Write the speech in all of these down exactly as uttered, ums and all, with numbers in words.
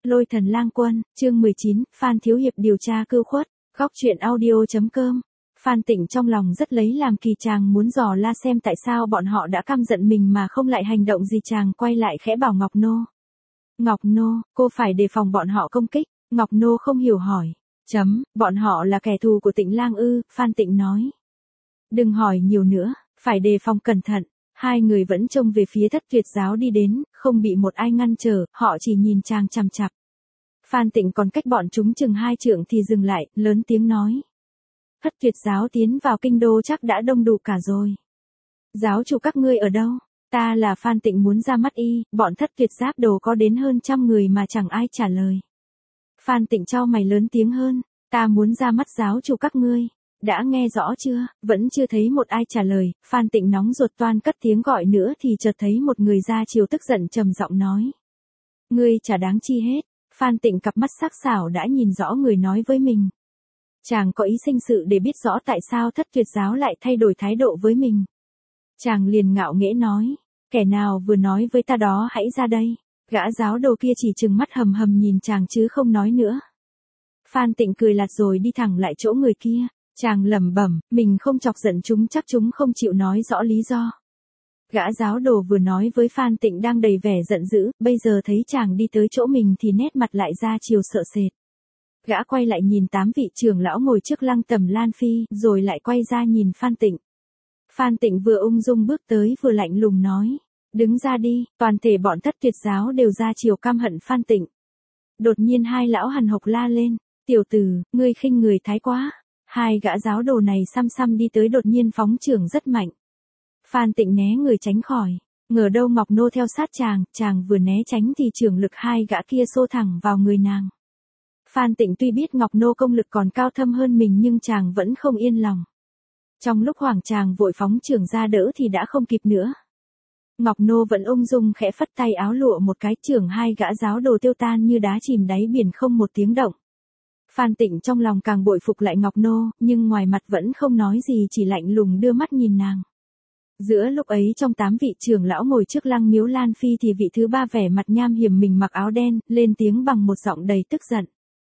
Lôi thần lang quân, chương mười chín, Phan Thiếu Hiệp điều tra cưu khuất, góc truyện audio.com. Phan Tịnh trong lòng rất lấy làm kỳ, chàng muốn dò la xem tại sao bọn họ đã căm giận mình mà không lại hành động gì. Chàng quay lại khẽ bảo Ngọc Nô. Ngọc Nô, cô phải đề phòng bọn họ công kích. Ngọc Nô không hiểu hỏi. Chấm, bọn họ là kẻ thù của Tịnh lang ư? Phan Tịnh nói. Đừng hỏi nhiều nữa, phải đề phòng cẩn thận. Hai người vẫn trông về phía Thất Tuyệt giáo đi đến, không bị một ai ngăn trở, họ chỉ nhìn chàng chằm chằm. Phan Tịnh còn cách bọn chúng chừng hai trượng thì dừng lại, lớn tiếng nói. Thất Tuyệt giáo tiến vào kinh đô chắc đã đông đủ cả rồi. Giáo chủ các ngươi ở đâu? Ta là Phan Tịnh muốn ra mắt y, bọn Thất Tuyệt giáp đồ có đến hơn trăm người mà chẳng ai trả lời. Phan Tịnh chau mày lớn tiếng hơn, ta muốn ra mắt giáo chủ các ngươi. Đã nghe rõ chưa? Vẫn chưa thấy một ai trả lời. Phan Tịnh nóng ruột toan cất tiếng gọi nữa thì chợt thấy một người ra chiều tức giận trầm giọng nói. Ngươi chả đáng chi hết. Phan Tịnh cặp mắt sắc sảo đã nhìn rõ người nói với mình. Chàng có ý sinh sự để biết rõ tại sao Thất Tuyệt giáo lại thay đổi thái độ với mình. Chàng liền ngạo nghễ nói. Kẻ nào vừa nói với ta đó hãy ra đây. Gã giáo đồ kia chỉ trừng mắt hầm hầm nhìn chàng chứ không nói nữa. Phan Tịnh cười lạt rồi đi thẳng lại chỗ người kia. Chàng lẩm bẩm, mình không chọc giận chúng chắc chúng không chịu nói rõ lý do. Gã giáo đồ vừa nói với Phan Tịnh đang đầy vẻ giận dữ, bây giờ thấy chàng đi tới chỗ mình thì nét mặt lại ra chiều sợ sệt. Gã quay lại nhìn tám vị trưởng lão ngồi trước lăng tầm Lan Phi, rồi lại quay ra nhìn Phan Tịnh. Phan Tịnh vừa ung dung bước tới vừa lạnh lùng nói, đứng ra đi. Toàn thể bọn Thất Tuyệt giáo đều ra chiều căm hận Phan Tịnh. Đột nhiên hai lão hằn hộc la lên, tiểu tử, ngươi khinh người thái quá. Hai gã giáo đồ này xăm xăm đi tới đột nhiên phóng chưởng rất mạnh. Phan Tịnh né người tránh khỏi. Ngờ đâu Ngọc Nô theo sát chàng, chàng vừa né tránh thì chưởng lực hai gã kia xô thẳng vào người nàng. Phan Tịnh tuy biết Ngọc Nô công lực còn cao thâm hơn mình nhưng chàng vẫn không yên lòng. Trong lúc hoảng chàng vội phóng chưởng ra đỡ thì đã không kịp nữa. Ngọc Nô vẫn ung dung khẽ phất tay áo lụa một cái, chưởng hai gã giáo đồ tiêu tan như đá chìm đáy biển không một tiếng động. Phan Tịnh trong lòng càng bội phục lại Ngọc Nô, nhưng ngoài mặt vẫn không nói gì, chỉ lạnh lùng đưa mắt nhìn nàng. Giữa lúc ấy trong tám vị trưởng lão ngồi trước lăng miếu Lan Phi thì vị thứ ba vẻ mặt nham hiểm mình mặc áo đen, lên tiếng bằng một giọng đầy tức giận.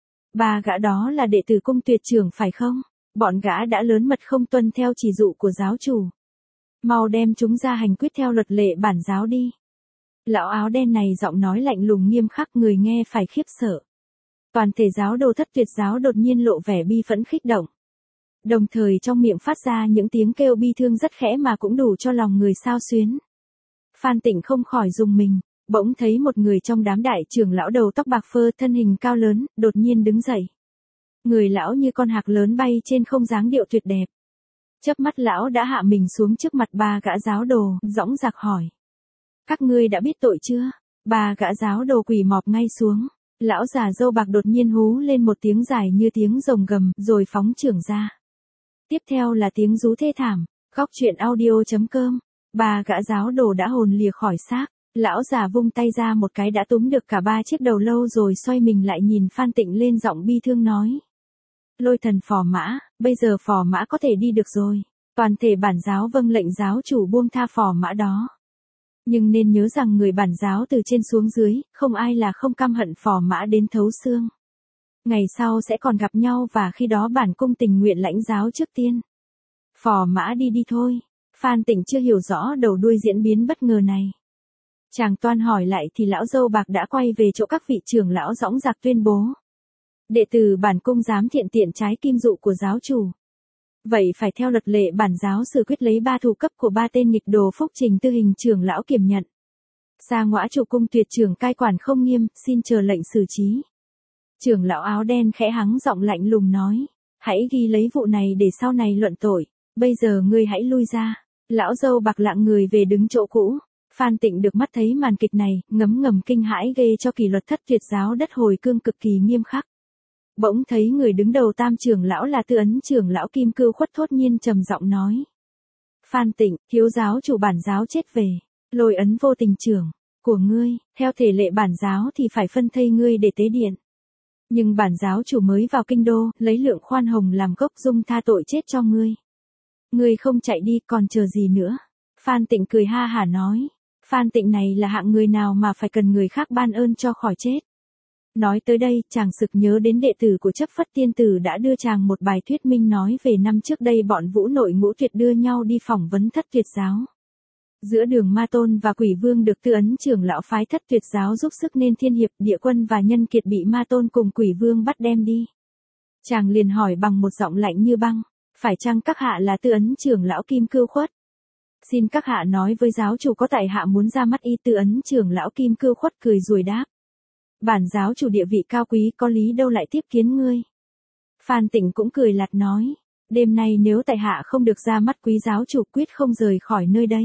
Ba gã đó là đệ tử Cung Tuyệt trưởng phải không? Bọn gã đã lớn mật không tuân theo chỉ dụ của giáo chủ. Mau đem chúng ra hành quyết theo luật lệ bản giáo đi. Lão áo đen này giọng nói lạnh lùng nghiêm khắc, người nghe phải khiếp sợ. Toàn thể giáo đồ Thất Tuyệt giáo đột nhiên lộ vẻ bi phẫn kích động. Đồng thời trong miệng phát ra những tiếng kêu bi thương rất khẽ mà cũng đủ cho lòng người xao xuyến. Phan Tịnh không khỏi rùng mình, bỗng thấy một người trong đám đại trưởng lão đầu tóc bạc phơ, thân hình cao lớn, đột nhiên đứng dậy. Người lão như con hạc lớn bay trên không, dáng điệu tuyệt đẹp. Chớp mắt lão đã hạ mình xuống trước mặt ba gã giáo đồ, dõng dạc hỏi. Các ngươi đã biết tội chưa? Ba gã giáo đồ quỳ mọp ngay xuống. Lão già râu bạc đột nhiên hú lên một tiếng dài như tiếng rồng gầm, rồi phóng chưởng ra. Tiếp theo là tiếng rú thê thảm. Góc truyện audio.com. Ba gã giáo đồ đã hồn lìa khỏi xác. Lão già vung tay ra một cái đã túm được cả ba chiếc đầu lâu rồi xoay mình lại nhìn Phan Tịnh lên giọng bi thương nói. Lôi thần phò mã, bây giờ phò mã có thể đi được rồi. Toàn thể bản giáo vâng lệnh giáo chủ buông tha phò mã đó. Nhưng nên nhớ rằng người bản giáo từ trên xuống dưới, không ai là không căm hận phò mã đến thấu xương. Ngày sau sẽ còn gặp nhau và khi đó bản cung tình nguyện lãnh giáo trước tiên. Phò mã đi đi thôi. Phan Tịnh chưa hiểu rõ đầu đuôi diễn biến bất ngờ này. Chàng toan hỏi lại thì lão dâu bạc đã quay về chỗ các vị trưởng lão dõng dạc tuyên bố. Đệ tử bản cung dám thiện tiện trái kim dụ của giáo chủ. Vậy phải theo luật lệ bản giáo xử quyết lấy ba thủ cấp của ba tên nghịch đồ phúc trình tư hình trưởng lão kiểm nhận. Sa ngõa chủ Cung Tuyệt trưởng cai quản không nghiêm, xin chờ lệnh xử trí. Trưởng lão áo đen khẽ hắng giọng lạnh lùng nói. Hãy ghi lấy vụ này để sau này luận tội. Bây giờ ngươi hãy lui ra. Lão dâu bạc lạng người về đứng chỗ cũ. Phan Tịnh được mắt thấy màn kịch này, ngấm ngầm kinh hãi ghê cho kỷ luật Thất Tuyệt giáo đất hồi cương cực kỳ nghiêm khắc. Bỗng thấy người đứng đầu tam trưởng lão là Tư Ấn trưởng lão Kim Cưu Khuất thốt nhiên trầm giọng nói. Phan Tịnh, thiếu giáo chủ bản giáo chết về. Lôi ấn vô tình trưởng của ngươi, theo thể lệ bản giáo thì phải phân thây ngươi để tế điện. Nhưng bản giáo chủ mới vào kinh đô, lấy lượng khoan hồng làm gốc dung tha tội chết cho ngươi. Ngươi không chạy đi còn chờ gì nữa? Phan Tịnh cười ha hả nói. Phan Tịnh này là hạng người nào mà phải cần người khác ban ơn cho khỏi chết. Nói tới đây, chàng sực nhớ đến đệ tử của chấp phất tiên tử đã đưa chàng một bài thuyết minh nói về năm trước đây bọn Vũ Nội Ngũ Tuyệt đưa nhau đi phỏng vấn Thất Tuyệt giáo. Giữa đường Ma Tôn và Quỷ Vương được Tư Ấn trưởng lão phái Thất Tuyệt giáo giúp sức nên Thiên Hiệp, Địa Quân và Nhân Kiệt bị Ma Tôn cùng Quỷ Vương bắt đem đi. Chàng liền hỏi bằng một giọng lạnh như băng, phải chăng các hạ là Tư Ấn trưởng lão Kim Cưu Khuất? Xin các hạ nói với giáo chủ có tại hạ muốn ra mắt y. Tư Ấn trưởng lão Kim Cưu Khuất cười rồi đáp. Bản giáo chủ địa vị cao quý có lý đâu lại tiếp kiến ngươi. Phan Tịnh cũng cười lạt nói, đêm nay nếu tại hạ không được ra mắt quý giáo chủ quyết không rời khỏi nơi đây.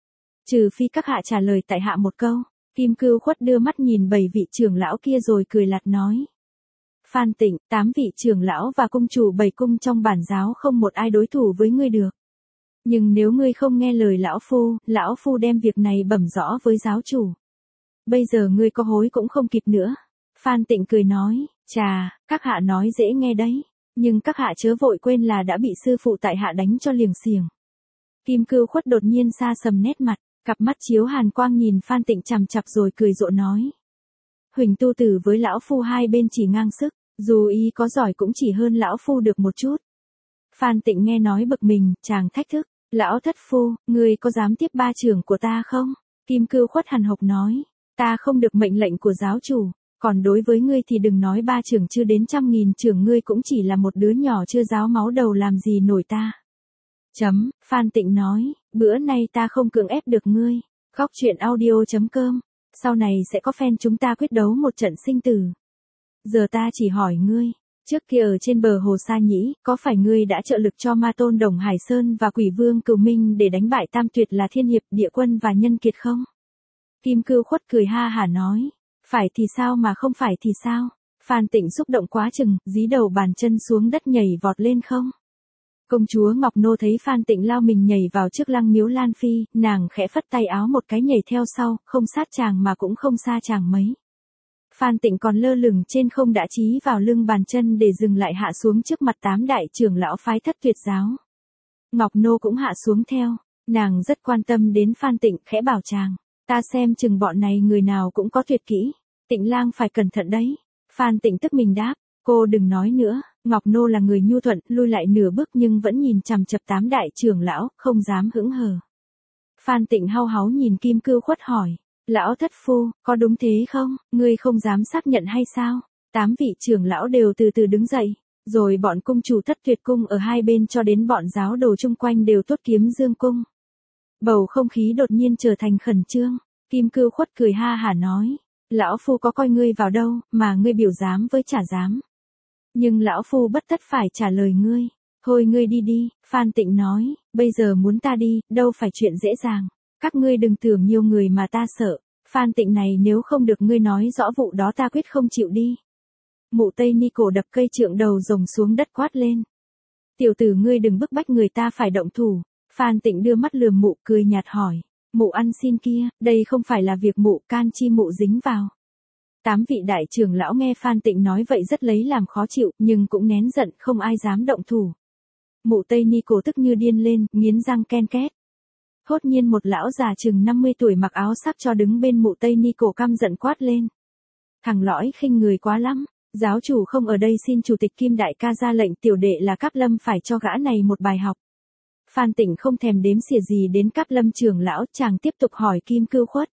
Trừ phi các hạ trả lời tại hạ một câu. Kim Cưu Khuất đưa mắt nhìn bảy vị trưởng lão kia rồi cười lạt nói. Phan Tịnh, tám vị trưởng lão và cung chủ bảy cung trong bản giáo không một ai đối thủ với ngươi được. Nhưng nếu ngươi không nghe lời lão phu, lão phu đem việc này bẩm rõ với giáo chủ. Bây giờ ngươi có hối cũng không kịp nữa. Phan Tịnh cười nói, chà, các hạ nói dễ nghe đấy. Nhưng các hạ chớ vội quên là đã bị sư phụ tại hạ đánh cho liềng xiềng. Kim Cưu Khuất đột nhiên xa sầm nét mặt, cặp mắt chiếu hàn quang nhìn Phan Tịnh chằm chặp rồi cười rộ nói. Huỳnh tu tử với lão phu hai bên chỉ ngang sức, dù y có giỏi cũng chỉ hơn lão phu được một chút. Phan Tịnh nghe nói bực mình, chàng thách thức, lão thất phu, ngươi có dám tiếp ba trưởng của ta không? Kim Cưu Khuất hằn học nói, ta không được mệnh lệnh của giáo chủ, còn đối với ngươi thì đừng nói ba trưởng chưa đến trăm nghìn trưởng, ngươi cũng chỉ là một đứa nhỏ chưa ráo máu đầu làm gì nổi ta. Chấm, Phan Tịnh nói, bữa nay ta không cưỡng ép được ngươi. Góc truyện audio chấm com, sau này sẽ có fan chúng ta quyết đấu một trận sinh tử. Giờ ta chỉ hỏi ngươi, trước kia ở trên bờ hồ Sa Nhĩ, có phải ngươi đã trợ lực cho Ma Tôn Đồng Hải Sơn và Quỷ Vương Cửu Minh để đánh bại Tam Tuyệt là Thiên Hiệp, Địa Quân và Nhân Kiệt không? Kim Cưu Khuất cười ha hả nói, phải thì sao mà không phải thì sao? Phan Tịnh xúc động quá chừng, dí đầu bàn chân xuống đất nhảy vọt lên không. Công chúa Ngọc Nô thấy Phan Tịnh lao mình nhảy vào trước Lăng Miếu Lan Phi, nàng khẽ phất tay áo một cái nhảy theo sau, không sát chàng mà cũng không xa chàng mấy. Phan Tịnh còn lơ lửng trên không đã chí vào lưng bàn chân để dừng lại hạ xuống trước mặt tám đại trưởng lão phái Thất Tuyệt giáo. Ngọc Nô cũng hạ xuống theo, nàng rất quan tâm đến Phan Tịnh, khẽ bảo chàng, ta xem chừng bọn này người nào cũng có tuyệt kỹ, Tịnh lang phải cẩn thận đấy. Phan Tịnh tức mình đáp, cô đừng nói nữa. Ngọc Nô là người nhu thuận, lui lại nửa bước nhưng vẫn nhìn chằm chằm tám đại trưởng lão, không dám hững hờ. Phan Tịnh hau háu nhìn Kim Cưu Khuất hỏi, lão thất phu, có đúng thế không, ngươi không dám xác nhận hay sao? Tám vị trưởng lão đều từ từ đứng dậy, rồi bọn cung chủ Thất Tuyệt cung ở hai bên cho đến bọn giáo đồ chung quanh đều tuốt kiếm dương cung. Bầu không khí đột nhiên trở thành khẩn trương, Kim Cưu Khuất cười ha hả nói, lão phu có coi ngươi vào đâu, mà ngươi biểu dám với trả dám. Nhưng lão phu bất tất phải trả lời ngươi. Thôi ngươi đi đi, Phan Tịnh nói, bây giờ muốn ta đi, đâu phải chuyện dễ dàng. Các ngươi đừng tưởng nhiều người mà ta sợ. Phan Tịnh này nếu không được ngươi nói rõ vụ đó ta quyết không chịu đi. Mụ Tây Ni cổ đập cây trượng đầu rồng xuống đất quát lên. Tiểu tử ngươi đừng bức bách người ta phải động thủ. Phan Tịnh đưa mắt lườm mụ cười nhạt hỏi, mụ ăn xin kia, đây không phải là việc mụ can chi mụ dính vào. Tám vị đại trưởng lão nghe Phan Tịnh nói vậy rất lấy làm khó chịu, nhưng cũng nén giận, không ai dám động thủ. Mụ Tây Ni cổ tức như điên lên, nghiến răng ken két. Hốt nhiên một lão già chừng năm mươi tuổi mặc áo sắc cho đứng bên mụ Tây Ni cổ căm giận quát lên. Thằng lõi khinh người quá lắm, giáo chủ không ở đây xin chủ tịch Kim đại ca ra lệnh tiểu đệ là Cáp Lâm phải cho gã này một bài học. Phan Tịnh không thèm đếm xỉa gì đến Cáp Lâm trưởng lão, chàng tiếp tục hỏi Kim Cưu Khuất.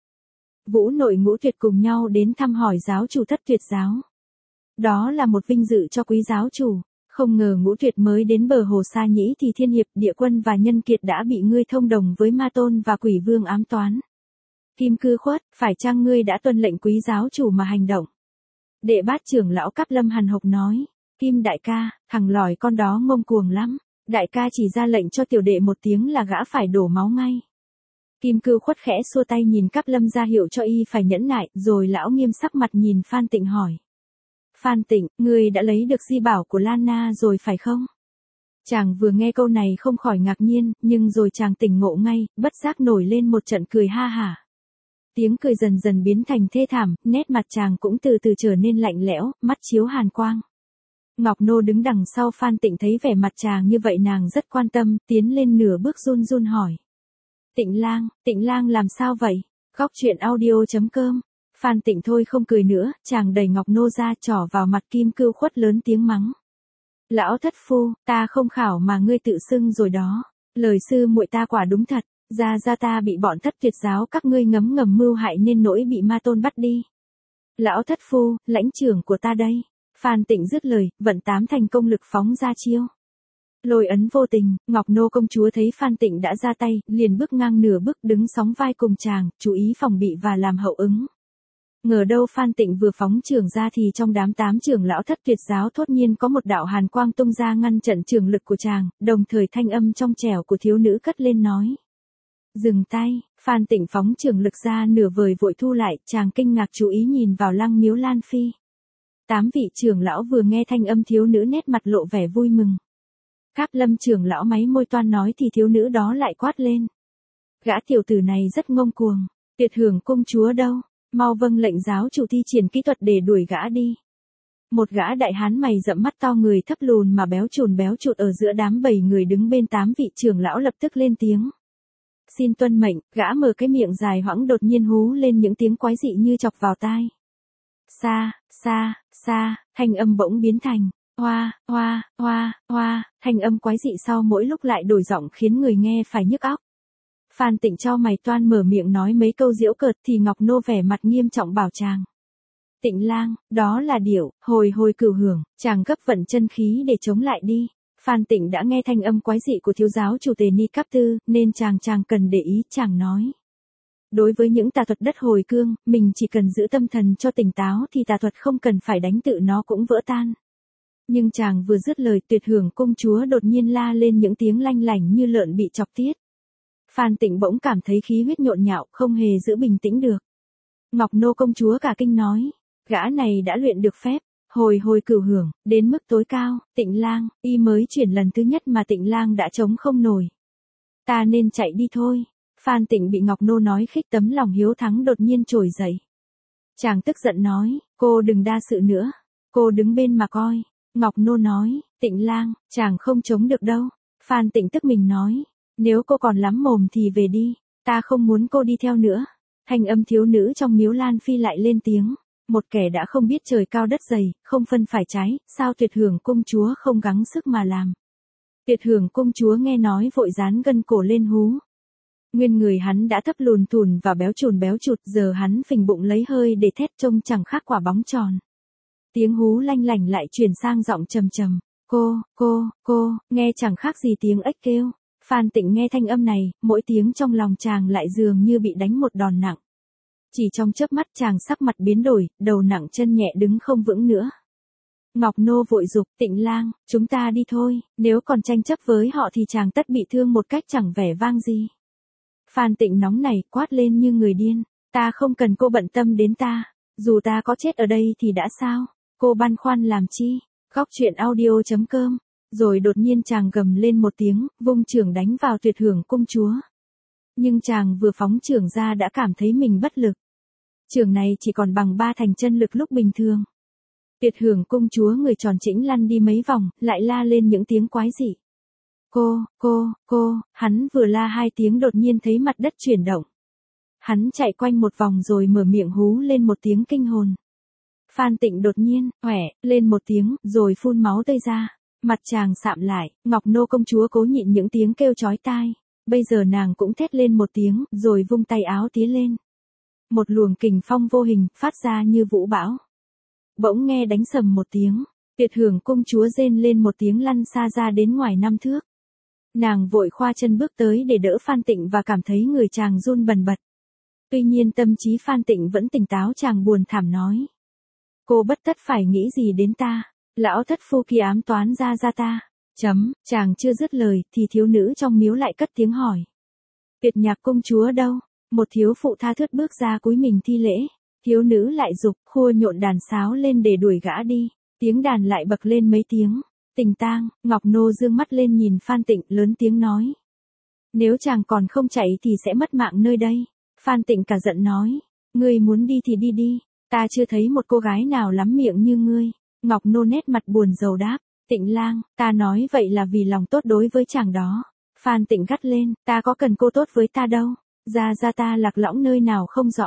Vũ Nội Ngũ Tuyệt cùng nhau đến thăm hỏi giáo chủ Thất Tuyệt giáo. Đó là một vinh dự cho quý giáo chủ, không ngờ Ngũ Tuyệt mới đến bờ hồ Sa Nhĩ thì Thiên Hiệp, Địa Quân và Nhân Kiệt đã bị ngươi thông đồng với Ma Tôn và Quỷ Vương ám toán. Kim Cưu Khuất, phải chăng ngươi đã tuân lệnh quý giáo chủ mà hành động? Đệ bát trưởng lão Cáp Lâm hằn học nói, Kim đại ca, thằng lòi con đó ngông cuồng lắm, đại ca chỉ ra lệnh cho tiểu đệ một tiếng là gã phải đổ máu ngay. Kim Cưu Khuất khẽ xua tay nhìn Cáp Lâm ra hiệu cho y phải nhẫn nại, rồi lão nghiêm sắc mặt nhìn Phan Tịnh hỏi. Phan Tịnh, ngươi đã lấy được di bảo của Lan Na rồi phải không? Chàng vừa nghe câu này không khỏi ngạc nhiên, nhưng rồi chàng tỉnh ngộ ngay, bất giác nổi lên một trận cười ha hả. Tiếng cười dần dần biến thành thê thảm, nét mặt chàng cũng từ từ trở nên lạnh lẽo, mắt chiếu hàn quang. Ngọc Nô đứng đằng sau Phan Tịnh thấy vẻ mặt chàng như vậy nàng rất quan tâm, tiến lên nửa bước run run hỏi. Tịnh lang, Tịnh lang làm sao vậy? Góc truyện audio chấm com Phan Tịnh thôi không cười nữa, chàng đẩy Ngọc Nô ra trỏ vào mặt Kim Cưu Khuất lớn tiếng mắng. Lão thất phu, ta không khảo mà ngươi tự xưng rồi đó. Lời sư muội ta quả đúng thật, ra ra ta bị bọn thất tuyệt giáo các ngươi ngấm ngầm mưu hại nên nỗi bị ma tôn bắt đi. Lão thất phu, lãnh trưởng của ta đây. Phan Tịnh dứt lời, vận tám thành công lực phóng ra chiêu. Lôi ấn vô tình, Ngọc Nô công chúa thấy Phan Tịnh đã ra tay, liền bước ngang nửa bước đứng sóng vai cùng chàng, chú ý phòng bị và làm hậu ứng. Ngờ đâu Phan Tịnh vừa phóng trường ra thì trong đám tám trưởng lão thất tuyệt giáo thốt nhiên có một đạo hàn quang tung ra ngăn trận trường lực của chàng, đồng thời thanh âm trong trẻo của thiếu nữ cất lên nói. Dừng tay, Phan Tịnh phóng trường lực ra nửa vời vội thu lại, chàng kinh ngạc chú ý nhìn vào Lăng Miếu Lan Phi. Tám vị trưởng lão vừa nghe thanh âm thiếu nữ nét mặt lộ vẻ vui mừng. Các Lâm trưởng lão máy môi toan nói thì thiếu nữ đó lại quát lên. Gã tiểu tử này rất ngông cuồng, Tuyệt Hưởng công chúa đâu, mau vâng lệnh giáo chủ thi triển kỹ thuật để đuổi gã đi. Một gã đại hán mày rậm mắt to người thấp lùn mà béo chùn béo chụt ở giữa đám bảy người đứng bên tám vị trưởng lão lập tức lên tiếng. Xin tuân mệnh, gã mở cái miệng dài hoãng đột nhiên hú lên những tiếng quái dị như chọc vào tai. Xa, xa, xa, thanh âm bỗng biến thành. Hoa, hoa, hoa, hoa, thanh âm quái dị sau mỗi lúc lại đổi giọng khiến người nghe phải nhức óc. Phan Tịnh cho mày toan mở miệng nói mấy câu giễu cợt thì Ngọc Nô vẻ mặt nghiêm trọng bảo chàng. Tịnh lang, đó là điểu, hồi hồi cửu hưởng, chàng gấp vận chân khí để chống lại đi. Phan Tịnh đã nghe thanh âm quái dị của thiếu giáo chủ Tề Ni Cáp Tư, nên chàng chàng cần để ý, chàng nói. Đối với những tà thuật đất hồi cương, mình chỉ cần giữ tâm thần cho tỉnh táo thì tà thuật không cần phải đánh tự nó cũng vỡ tan. Nhưng chàng vừa dứt lời Tuyệt Hưởng công chúa đột nhiên la lên những tiếng lanh lảnh như lợn bị chọc tiết. Phan Tịnh bỗng cảm thấy khí huyết nhộn nhạo, không hề giữ bình tĩnh được. Ngọc Nô công chúa cả kinh nói, gã này đã luyện được phép, hồi hồi cửu hưởng, đến mức tối cao, Tịnh lang, y mới chuyển lần thứ nhất mà Tịnh lang đã chống không nổi. Ta nên chạy đi thôi. Phan Tịnh bị Ngọc Nô nói khích tấm lòng hiếu thắng đột nhiên trồi dậy. Chàng tức giận nói, cô đừng đa sự nữa, cô đứng bên mà coi. Ngọc Nô nói, Tịnh lang, chàng không chống được đâu. Phan Tịnh tức mình nói, nếu cô còn lắm mồm thì về đi, ta không muốn cô đi theo nữa. Thanh âm thiếu nữ trong Miếu Lan Phi lại lên tiếng, một kẻ đã không biết trời cao đất dày, không phân phải trái, sao Tuyệt Hưởng công chúa không gắng sức mà làm. Tuyệt Hưởng công chúa nghe nói vội dán gân cổ lên hú. Nguyên người hắn đã thấp lùn thùn và béo chùn béo chụt, giờ hắn phình bụng lấy hơi để thét trông chẳng khác quả bóng tròn. Tiếng hú lanh lảnh lại chuyển sang giọng trầm trầm, cô, cô, cô, nghe chẳng khác gì tiếng ếch kêu. Phan Tịnh nghe thanh âm này, mỗi tiếng trong lòng chàng lại dường như bị đánh một đòn nặng. Chỉ trong chớp mắt chàng sắc mặt biến đổi, đầu nặng chân nhẹ đứng không vững nữa. Ngọc Nô vội dục, Tịnh lang, chúng ta đi thôi, nếu còn tranh chấp với họ thì chàng tất bị thương một cách chẳng vẻ vang gì. Phan Tịnh nóng nảy quát lên như người điên, ta không cần cô bận tâm đến ta, dù ta có chết ở đây thì đã sao, cô băn khoăn làm chi. Góc truyện audio chấm com. Rồi đột nhiên chàng gầm lên một tiếng, vung chưởng đánh vào Tuyệt Hưởng công chúa. Nhưng chàng vừa phóng chưởng ra đã cảm thấy mình bất lực. Chưởng này chỉ còn bằng ba thành chân lực lúc bình thường. Tuyệt Hưởng công chúa người tròn chỉnh lăn đi mấy vòng, lại la lên những tiếng quái dị. Cô, cô, cô, hắn vừa la hai tiếng đột nhiên thấy mặt đất chuyển động. Hắn chạy quanh một vòng rồi mở miệng hú lên một tiếng kinh hồn. Phan Tịnh đột nhiên, hoẻ, lên một tiếng, rồi phun máu tươi ra. Mặt chàng sạm lại, Ngọc Nô công chúa cố nhịn những tiếng kêu chói tai. Bây giờ nàng cũng thét lên một tiếng, rồi vung tay áo tía lên. Một luồng kình phong vô hình, phát ra như vũ bão. Bỗng nghe đánh sầm một tiếng, Tuyệt Hưởng công chúa rên lên một tiếng lăn xa ra đến ngoài năm thước. Nàng vội khoa chân bước tới để đỡ Phan Tịnh và cảm thấy người chàng run bần bật. Tuy nhiên tâm trí Phan Tịnh vẫn tỉnh táo, chàng buồn thảm nói. Cô bất tất phải nghĩ gì đến ta, lão thất phu kia ám toán ra ra ta. Chấm, chàng chưa dứt lời thì thiếu nữ trong miếu lại cất tiếng hỏi. Tuyệt Nhạc công chúa đâu? Một thiếu phụ tha thướt bước ra cúi mình thi lễ. Thiếu nữ lại dục, khua nhộn đàn sáo lên để đuổi gã đi. Tiếng đàn lại bật lên mấy tiếng. Tình tang, Ngọc Nô dương mắt lên nhìn Phan Tịnh lớn tiếng nói. Nếu chàng còn không chạy thì sẽ mất mạng nơi đây. Phan Tịnh cả giận nói. Ngươi muốn đi thì đi đi. Ta chưa thấy một cô gái nào lắm miệng như ngươi. Ngọc Nô nét mặt buồn rầu đáp. Tịnh lang, ta nói vậy là vì lòng tốt đối với chàng đó. Phan Tịnh gắt lên, ta có cần cô tốt với ta đâu. Ra ra ta lạc lõng nơi nào không rõ.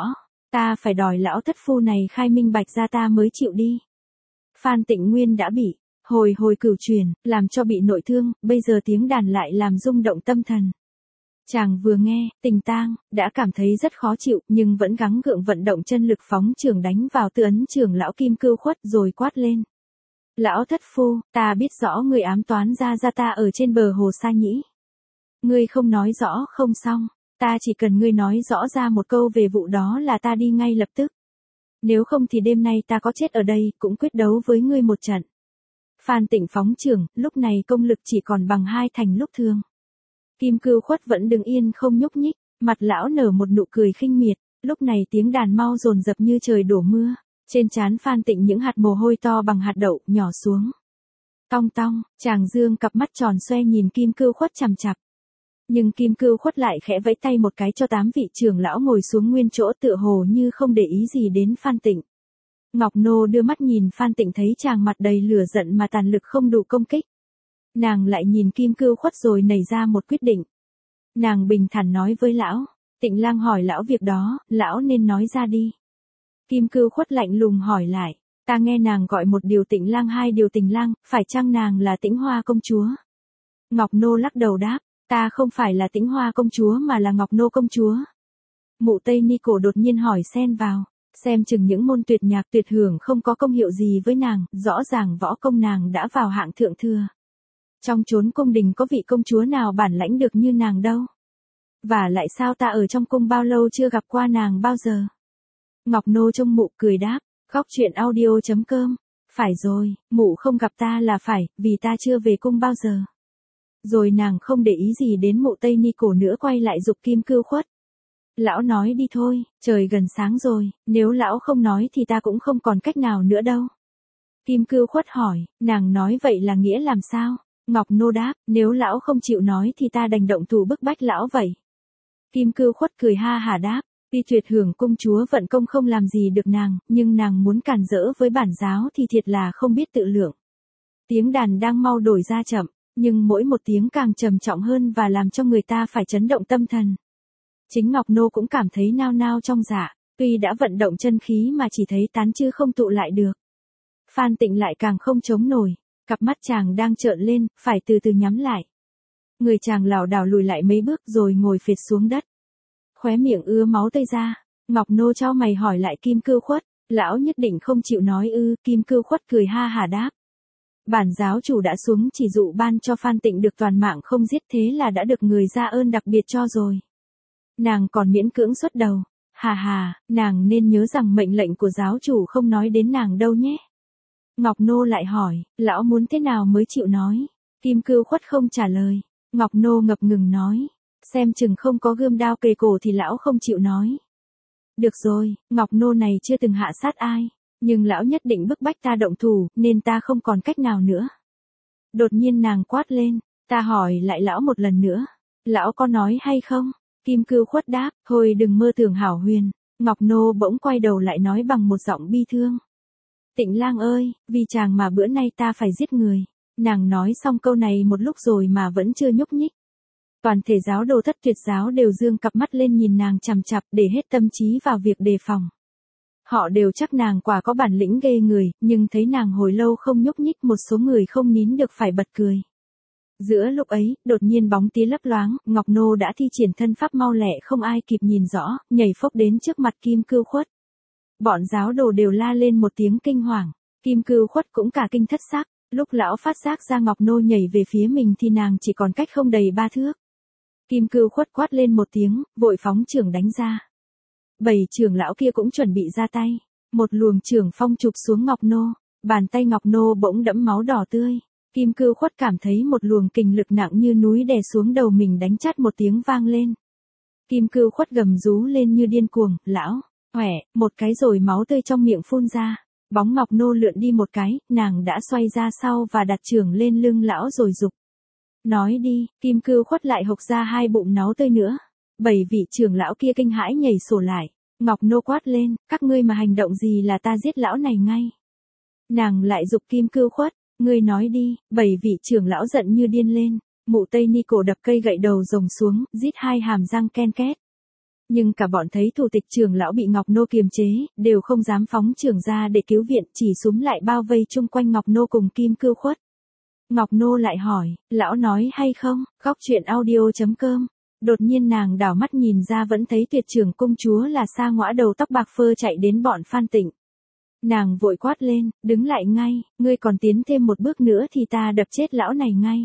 Ta phải đòi lão thất phu này khai minh bạch ra ta mới chịu đi. Phan Tịnh Nguyên đã bị hồi hồi cửu truyền, làm cho bị nội thương, bây giờ tiếng đàn lại làm rung động tâm thần. Chàng vừa nghe, tình tang, đã cảm thấy rất khó chịu, nhưng vẫn gắng gượng vận động chân lực phóng trường đánh vào tư ấn trưởng lão Kim Cưu Khuất rồi quát lên. Lão thất phu, ta biết rõ người ám toán ra ra ta ở trên bờ hồ Sa Nhĩ. Ngươi không nói rõ không xong, ta chỉ cần ngươi nói rõ ra một câu về vụ đó là ta đi ngay lập tức. Nếu không thì đêm nay ta có chết ở đây, cũng quyết đấu với ngươi một trận. Phan Tịnh phóng trưởng, lúc này công lực chỉ còn bằng hai thành lúc thường. Kim Cưu Khuất vẫn đứng yên không nhúc nhích, mặt lão nở một nụ cười khinh miệt, lúc này tiếng đàn mau dồn dập như trời đổ mưa, trên trán Phan Tịnh những hạt mồ hôi to bằng hạt đậu nhỏ xuống. Tong tong, chàng dương cặp mắt tròn xoe nhìn Kim Cưu Khuất chằm chằm. Nhưng Kim Cưu Khuất lại khẽ vẫy tay một cái cho tám vị trưởng lão ngồi xuống nguyên chỗ tựa hồ như không để ý gì đến Phan Tịnh. Ngọc Nô đưa mắt nhìn Phan Tịnh thấy chàng mặt đầy lửa giận mà tàn lực không đủ công kích. Nàng lại nhìn Kim Cưu Khuất rồi nảy ra một quyết định. Nàng bình thản nói với lão, Tịnh Lang hỏi lão việc đó, lão nên nói ra đi. Kim Cưu Khuất lạnh lùng hỏi lại, ta nghe nàng gọi một điều Tịnh Lang hai điều Tình Lang, phải chăng nàng là Tĩnh Hoa công chúa? Ngọc Nô lắc đầu đáp, ta không phải là Tĩnh Hoa công chúa mà là Ngọc Nô công chúa. Mụ Tây Ni Cổ đột nhiên hỏi xen vào, xem chừng những môn tuyệt nhạc tuyệt hưởng không có công hiệu gì với nàng, rõ ràng võ công nàng đã vào hạng thượng thừa. Trong chốn cung đình có vị công chúa nào bản lãnh được như nàng đâu. Và lại sao ta ở trong cung bao lâu chưa gặp qua nàng bao giờ? Ngọc Nô trông mụ cười đáp, khóc chuyện audio chấm com. Phải rồi, mụ không gặp ta là phải, vì ta chưa về cung bao giờ. Rồi nàng không để ý gì đến mụ Tây Ni Cổ nữa quay lại giục Kim Cưu Khuất. Lão nói đi thôi, trời gần sáng rồi, nếu lão không nói thì ta cũng không còn cách nào nữa đâu. Kim Cưu Khuất hỏi, nàng nói vậy là nghĩa làm sao? Ngọc Nô đáp, nếu lão không chịu nói thì ta đành động thủ bức bách lão vậy. Kim Cưu Khuất cười ha hả đáp, tuy tuyệt hưởng công chúa vận công không làm gì được nàng, nhưng nàng muốn cản rỡ với bản giáo thì thiệt là không biết tự lượng. Tiếng đàn đang mau đổi ra chậm, nhưng mỗi một tiếng càng trầm trọng hơn và làm cho người ta phải chấn động tâm thần. Chính Ngọc Nô cũng cảm thấy nao nao trong dạ, tuy đã vận động chân khí mà chỉ thấy tán chứ không tụ lại được. Phan Tịnh lại càng không chống nổi, cặp mắt chàng đang trợn lên, phải từ từ nhắm lại. Người chàng lảo đảo lùi lại mấy bước rồi ngồi phệt xuống đất. Khóe miệng ứa máu tươi ra, Ngọc Nô chau mày hỏi lại Kim Cưu Khuất, lão nhất định không chịu nói ư? Kim Cưu Khuất cười ha hả đáp. Bản giáo chủ đã xuống chỉ dụ ban cho Phan Tịnh được toàn mạng không giết, thế là đã được người ra ơn đặc biệt cho rồi. Nàng còn miễn cưỡng xuất đầu, hà hà, nàng nên nhớ rằng mệnh lệnh của giáo chủ không nói đến nàng đâu nhé. Ngọc Nô lại hỏi, lão muốn thế nào mới chịu nói? Kim Cưu Khuất không trả lời. Ngọc Nô ngập ngừng nói, xem chừng không có gươm đao kề cổ thì lão không chịu nói. Được rồi, Ngọc Nô này chưa từng hạ sát ai, nhưng lão nhất định bức bách ta động thủ, nên ta không còn cách nào nữa. Đột nhiên nàng quát lên, ta hỏi lại lão một lần nữa, lão có nói hay không? Kim Cưu Khuất đáp, thôi đừng mơ tưởng hảo huyền. Ngọc Nô bỗng quay đầu lại nói bằng một giọng bi thương. Tịnh Lang ơi, vì chàng mà bữa nay ta phải giết người. Nàng nói xong câu này một lúc rồi mà vẫn chưa nhúc nhích. Toàn thể giáo đồ Thất Tuyệt giáo đều dương cặp mắt lên nhìn nàng chằm chằm để hết tâm trí vào việc đề phòng. Họ đều chắc nàng quả có bản lĩnh ghê người, nhưng thấy nàng hồi lâu không nhúc nhích, một số người không nín được phải bật cười. Giữa lúc ấy, đột nhiên bóng tía lấp loáng, Ngọc Nô đã thi triển thân pháp mau lẹ không ai kịp nhìn rõ, nhảy phốc đến trước mặt Kim Cưu Khuất. Bọn giáo đồ đều la lên một tiếng kinh hoàng, Kim Cưu Khuất cũng cả kinh thất sắc, lúc lão phát giác ra Ngọc Nô nhảy về phía mình thì nàng chỉ còn cách không đầy ba thước. Kim Cưu Khuất quát lên một tiếng, vội phóng chưởng đánh ra. Bảy trưởng lão kia cũng chuẩn bị ra tay, một luồng chưởng phong chụp xuống Ngọc Nô, bàn tay Ngọc Nô bỗng đẫm máu đỏ tươi. Kim Cưu Khuất cảm thấy một luồng kình lực nặng như núi đè xuống đầu mình, đánh chát một tiếng vang lên. Kim Cưu Khuất gầm rú lên như điên cuồng, lão, hoẻ, một cái rồi máu tươi trong miệng phun ra. Bóng Ngọc Nô lượn đi một cái, nàng đã xoay ra sau và đặt chưởng lên lưng lão rồi giục. Nói đi, Kim Cưu Khuất lại hộc ra hai bụng máu tươi nữa. Bảy vị trưởng lão kia kinh hãi nhảy sổ lại. Ngọc Nô quát lên, các ngươi mà hành động gì là ta giết lão này ngay. Nàng lại giục Kim Cưu Khuất, ngươi nói đi. Bảy vị trưởng lão giận như điên lên. Mụ Tây Ni Cổ đập cây gậy đầu rồng xuống, rít hai hàm răng ken két. Nhưng cả bọn thấy thủ tịch trưởng lão bị Ngọc Nô kiềm chế, đều không dám phóng trưởng ra để cứu viện, chỉ súm lại bao vây chung quanh Ngọc Nô cùng Kim Cưu Khuất. Ngọc Nô lại hỏi, lão nói hay không, góc chuyện audio.com. Đột nhiên nàng đảo mắt nhìn ra vẫn thấy tuyệt trưởng công chúa là Sa Ngõa đầu tóc bạc phơ chạy đến bọn Phan Tịnh. Nàng vội quát lên, đứng lại ngay, ngươi còn tiến thêm một bước nữa thì ta đập chết lão này ngay.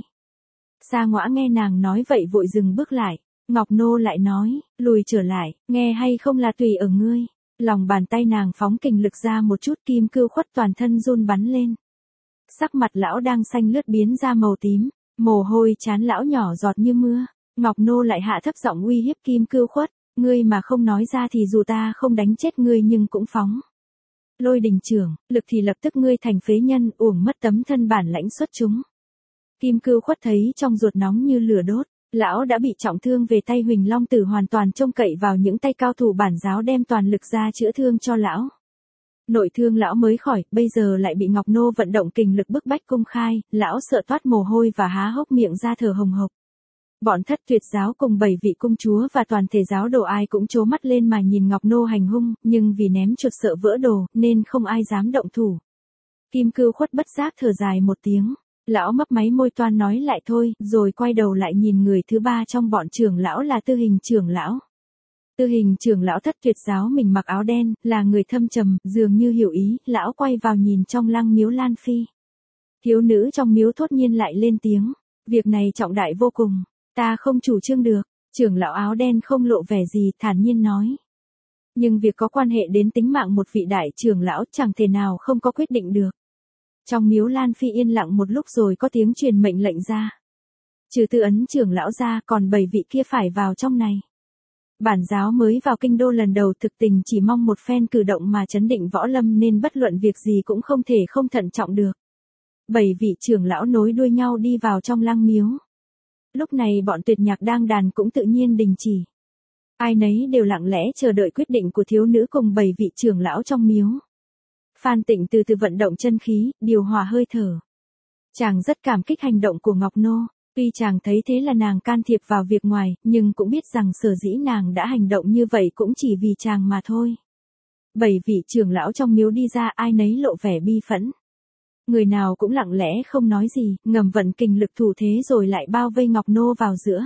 Sa Ngõa nghe nàng nói vậy vội dừng bước lại. Ngọc Nô lại nói, lùi trở lại, nghe hay không là tùy ở ngươi. Lòng bàn tay nàng phóng kình lực ra một chút, Kim Cưu Khuất toàn thân run bắn lên. Sắc mặt lão đang xanh lướt biến ra màu tím, mồ hôi chán lão nhỏ giọt như mưa. Ngọc Nô lại hạ thấp giọng uy hiếp Kim Cưu Khuất, ngươi mà không nói ra thì dù ta không đánh chết ngươi nhưng cũng phóng. Lôi đình trưởng, lực thì lập tức ngươi thành phế nhân, uổng mất tấm thân bản lãnh xuất chúng. Kim Cưu Khuất thấy trong ruột nóng như lửa đốt. Lão đã bị trọng thương về tay, Huỳnh Long Tử hoàn toàn trông cậy vào những tay cao thủ bản giáo đem toàn lực ra chữa thương cho lão. Nội thương lão mới khỏi, bây giờ lại bị Ngọc Nô vận động kình lực bức bách công khai, lão sợ toát mồ hôi và há hốc miệng ra thở hồng hộc. Bọn Thất Tuyệt giáo cùng bảy vị công chúa và toàn thể giáo đồ ai cũng trố mắt lên mà nhìn Ngọc Nô hành hung, nhưng vì ném chuột sợ vỡ đồ, nên không ai dám động thủ. Kim Cưu Khuất bất giác thở dài một tiếng. Lão mấp máy môi toan nói lại thôi, rồi quay đầu lại nhìn người thứ ba trong bọn trưởng lão là Tư Hình trưởng lão. Tư Hình trưởng lão Thất Tuyệt giáo mình mặc áo đen, là người thâm trầm, dường như hiểu ý, lão quay vào nhìn trong lăng miếu Lan Phi. Thiếu nữ trong miếu thốt nhiên lại lên tiếng, việc này trọng đại vô cùng, ta không chủ trương được. Trưởng lão áo đen không lộ vẻ gì, thản nhiên nói. Nhưng việc có quan hệ đến tính mạng một vị đại trưởng lão chẳng thể nào không có quyết định được. Trong miếu Lan Phi yên lặng một lúc rồi có tiếng truyền mệnh lệnh ra. Trừ Tư Ấn trưởng lão ra còn bảy vị kia phải vào trong này. Bản giáo mới vào kinh đô lần đầu, thực tình chỉ mong một phen cử động mà chấn định võ lâm, nên bất luận việc gì cũng không thể không thận trọng được. Bảy vị trưởng lão nối đuôi nhau đi vào trong lăng miếu. Lúc này bọn Tuyệt Nhạc đang đàn cũng tự nhiên đình chỉ. Ai nấy đều lặng lẽ chờ đợi quyết định của thiếu nữ cùng bảy vị trưởng lão trong miếu. Phan Tịnh từ từ vận động chân khí, điều hòa hơi thở. Chàng rất cảm kích hành động của Ngọc Nô, tuy chàng thấy thế là nàng can thiệp vào việc ngoài, nhưng cũng biết rằng sở dĩ nàng đã hành động như vậy cũng chỉ vì chàng mà thôi. Bảy vị trưởng lão trong miếu đi ra, ai nấy lộ vẻ bi phẫn. Người nào cũng lặng lẽ không nói gì, ngầm vận kình lực thủ thế rồi lại bao vây Ngọc Nô vào giữa.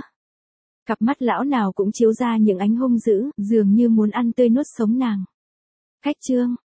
Cặp mắt lão nào cũng chiếu ra những ánh hung dữ, dường như muốn ăn tươi nuốt sống nàng. Khách trương,